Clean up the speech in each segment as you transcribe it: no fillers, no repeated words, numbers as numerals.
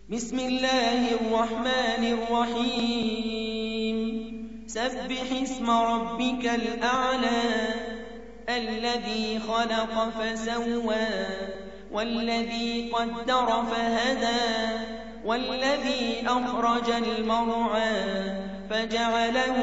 بسم الله الرحمن الرحيم سبح اسم ربك الأعلى الذي خلق فسوى والذي قدر فهدى والذي أخرج المرعى فجعله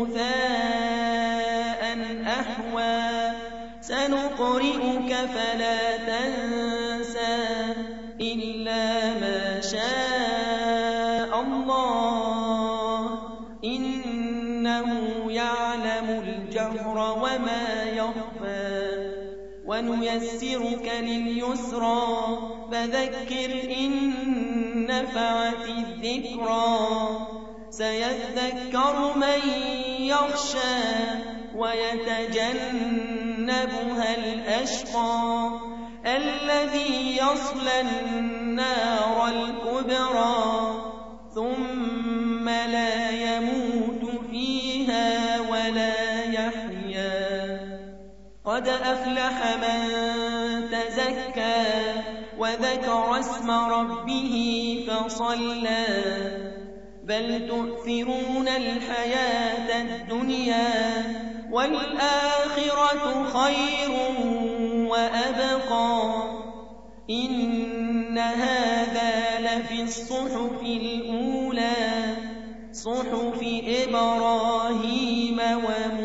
غثاء أحوى سنقرئك فلا تنسى إلا ما شاء الله إنه يعلم الجهر وما يخفى ونيسرك لليسرى فذكر إن نفعت الذكرى سيذكر من يخشى ويتجنبها الأشقى الذي يصلى النار الكبرى ثم لا يموت فيها ولا يحيا قد أفلح من تزكى وذكر اسم ربه فصلى بل تؤثرون الحياة الدنيا والآخرة خير وأبقى إن هذا لفي الصحف الأولى صحف إبراهيم وموسى